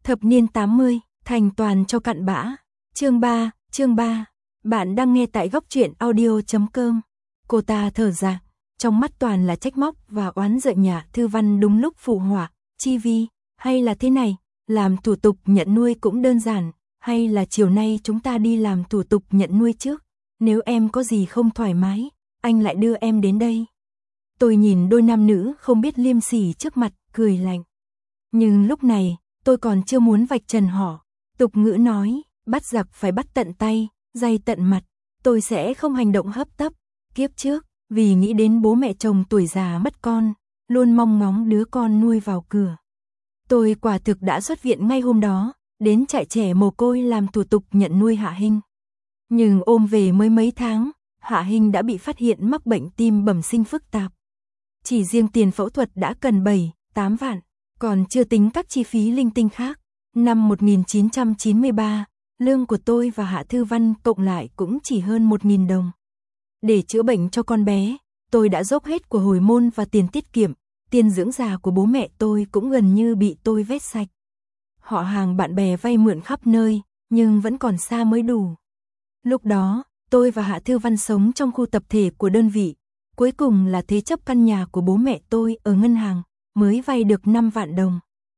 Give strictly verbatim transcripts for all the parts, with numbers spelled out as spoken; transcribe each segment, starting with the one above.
Thập niên tám mươi, thành toàn cho cặn bã. Chương ba, chương ba. Bạn đang nghe tại góc truyện audio chấm com. Cô ta thở ra, trong mắt toàn là trách móc và oán giận nhà Thư Văn đúng lúc phụ họa, Chi Vi, hay là thế này, làm thủ tục nhận nuôi cũng đơn giản, hay là chiều nay chúng ta đi làm thủ tục nhận nuôi trước, nếu em có gì không thoải mái, anh lại đưa em đến đây. Tôi nhìn đôi nam nữ không biết liêm sỉ trước mặt, cười lạnh. Nhưng lúc này, tôi còn chưa muốn vạch trần họ. Tục ngữ nói, bắt giặc phải bắt tận tay, day tận mặt. Tôi sẽ không hành động hấp tấp. Kiếp trước, vì nghĩ đến bố mẹ chồng tuổi già mất con, luôn mong ngóng đứa con nuôi vào cửa. Tôi quả thực đã xuất viện ngay hôm đó, đến trại trẻ mồ côi làm thủ tục nhận nuôi Hạ Hinh. Nhưng ôm về mới mấy tháng, Hạ Hinh đã bị phát hiện mắc bệnh tim bẩm sinh phức tạp. Chỉ riêng tiền phẫu thuật đã cần bảy, tám vạn, còn chưa tính các chi phí linh tinh khác. Năm một nghìn chín trăm chín mươi ba, lương của tôi và Hạ Thư Văn cộng lại cũng chỉ hơn một nghìn đồng. Để chữa bệnh cho con bé, tôi đã dốc hết của hồi môn và tiền tiết kiệm, tiền dưỡng già của bố mẹ tôi cũng gần như bị tôi vét sạch. Họ hàng bạn bè vay mượn khắp nơi, nhưng vẫn còn xa mới đủ. Lúc đó, tôi và Hạ Thư Văn sống trong khu tập thể của đơn vị, cuối cùng là thế chấp căn nhà của bố mẹ tôi ở ngân hàng, mới vay được năm vạn đồng.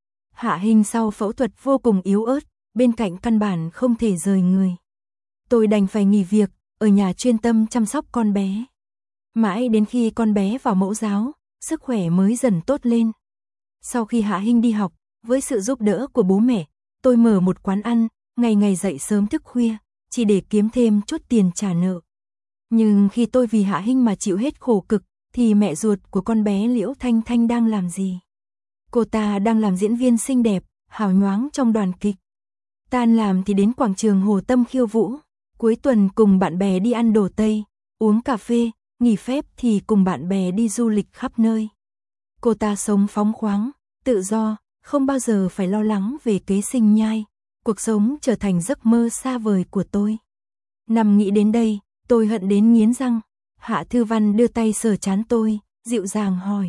Hạ Hinh sau phẫu thuật vô cùng yếu ớt, bên cạnh căn bản không thể rời người. Tôi đành phải nghỉ việc, ở nhà chuyên tâm chăm sóc con bé. Mãi đến khi con bé vào mẫu giáo, sức khỏe mới dần tốt lên. Sau khi Hạ Hinh đi học, với sự giúp đỡ của bố mẹ, tôi mở một quán ăn, ngày ngày dậy sớm thức khuya, chỉ để kiếm thêm chút tiền trả nợ. Nhưng khi tôi vì Hạ Hinh mà chịu hết khổ cực, thì mẹ ruột của con bé Liễu Thanh Thanh đang làm gì? Cô ta đang làm diễn viên xinh đẹp, hào nhoáng trong đoàn kịch. Tan làm thì đến quảng trường Hồ Tâm khiêu vũ, cuối tuần cùng bạn bè đi ăn đồ Tây, uống cà phê, nghỉ phép thì cùng bạn bè đi du lịch khắp nơi. Cô ta sống phóng khoáng, tự do, không bao giờ phải lo lắng về kế sinh nhai, cuộc sống trở thành giấc mơ xa vời của tôi. Nằm nghĩ đến đây, tôi hận đến nghiến răng. Hạ Thư Văn đưa tay sờ trán tôi, dịu dàng hỏi.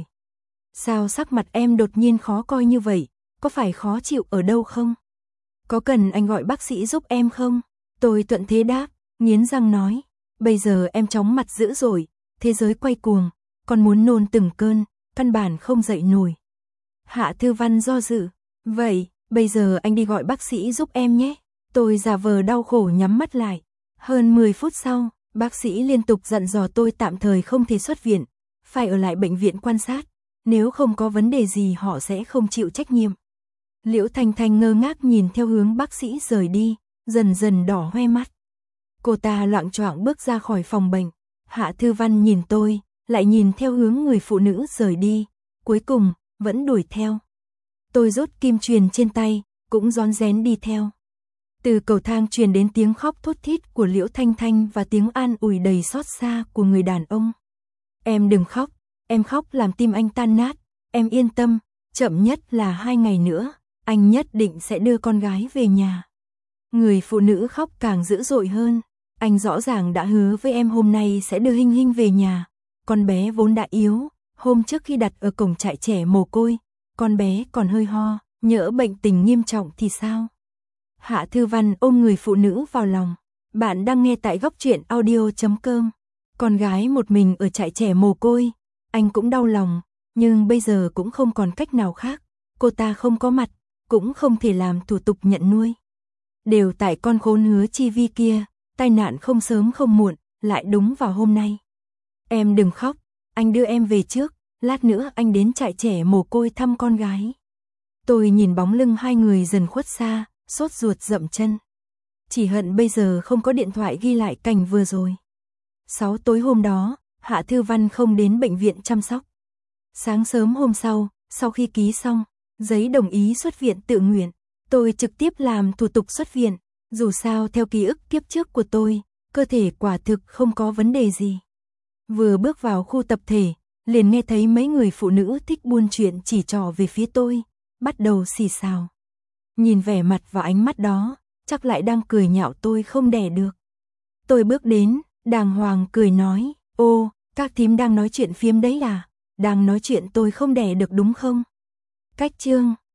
Sao sắc mặt em đột nhiên khó coi như vậy, có phải khó chịu ở đâu không? Có cần anh gọi bác sĩ giúp em không? Tôi thuận thế đáp, nghiến răng nói. Bây giờ em chóng mặt dữ rồi, thế giới quay cuồng, còn muốn nôn từng cơn, căn bản không dậy nổi. Hạ Thư Văn do dự. Vậy, bây giờ anh đi gọi bác sĩ giúp em nhé. Tôi giả vờ đau khổ nhắm mắt lại. Hơn mười phút sau, bác sĩ liên tục dặn dò tôi tạm thời không thể xuất viện, phải ở lại bệnh viện quan sát, nếu không có vấn đề gì họ sẽ không chịu trách nhiệm. Liễu Thanh Thanh ngơ ngác nhìn theo hướng bác sĩ rời đi, dần dần đỏ hoe mắt. Cô ta loạng choạng bước ra khỏi phòng bệnh. Hạ Thư Văn nhìn tôi, lại nhìn theo hướng người phụ nữ rời đi, cuối cùng vẫn đuổi theo. Tôi rút kim truyền trên tay, cũng rón rén đi theo. Từ cầu thang truyền đến tiếng khóc thút thít của Liễu Thanh Thanh và tiếng an ủi đầy xót xa của người đàn ông. Em đừng khóc, em khóc làm tim anh tan nát, em yên tâm, chậm nhất là hai ngày nữa, anh nhất định sẽ đưa con gái về nhà. Người phụ nữ khóc càng dữ dội hơn, anh rõ ràng đã hứa với em hôm nay sẽ đưa Hinh Hinh về nhà, con bé vốn đã yếu, hôm trước khi đặt ở cổng trại trẻ mồ côi, con bé còn hơi ho, nhỡ bệnh tình nghiêm trọng thì sao? Hạ Thư Văn ôm người phụ nữ vào lòng. Bạn đang nghe tại góc truyện audio chấm com. Con gái một mình ở trại trẻ mồ côi, anh cũng đau lòng, nhưng bây giờ cũng không còn cách nào khác. Cô ta không có mặt, cũng không thể làm thủ tục nhận nuôi. Đều tại con khốn hứa Chi Vi kia, tai nạn không sớm không muộn, lại đúng vào hôm nay. Em đừng khóc, anh đưa em về trước, lát nữa anh đến trại trẻ mồ côi thăm con gái. Tôi nhìn bóng lưng hai người dần khuất xa, sốt ruột dậm chân. Chỉ hận bây giờ không có điện thoại ghi lại cảnh vừa rồi. Sáu tối hôm đó, Hạ Thư Văn không đến bệnh viện chăm sóc. Sáng sớm hôm sau, sau khi ký xong giấy đồng ý xuất viện tự nguyện, tôi trực tiếp làm thủ tục xuất viện. Dù sao theo ký ức kiếp trước của tôi, cơ thể quả thực không có vấn đề gì. Vừa bước vào khu tập thể, liền nghe thấy mấy người phụ nữ thích buôn chuyện chỉ trỏ về phía tôi, bắt đầu xì xào. Nhìn vẻ mặt và ánh mắt đó, chắc lại đang cười nhạo tôi không đẻ được. Tôi bước đến, đàng hoàng cười nói, ô, các thím đang nói chuyện phiếm đấy à? Đang nói chuyện tôi không đẻ được đúng không? Cách chương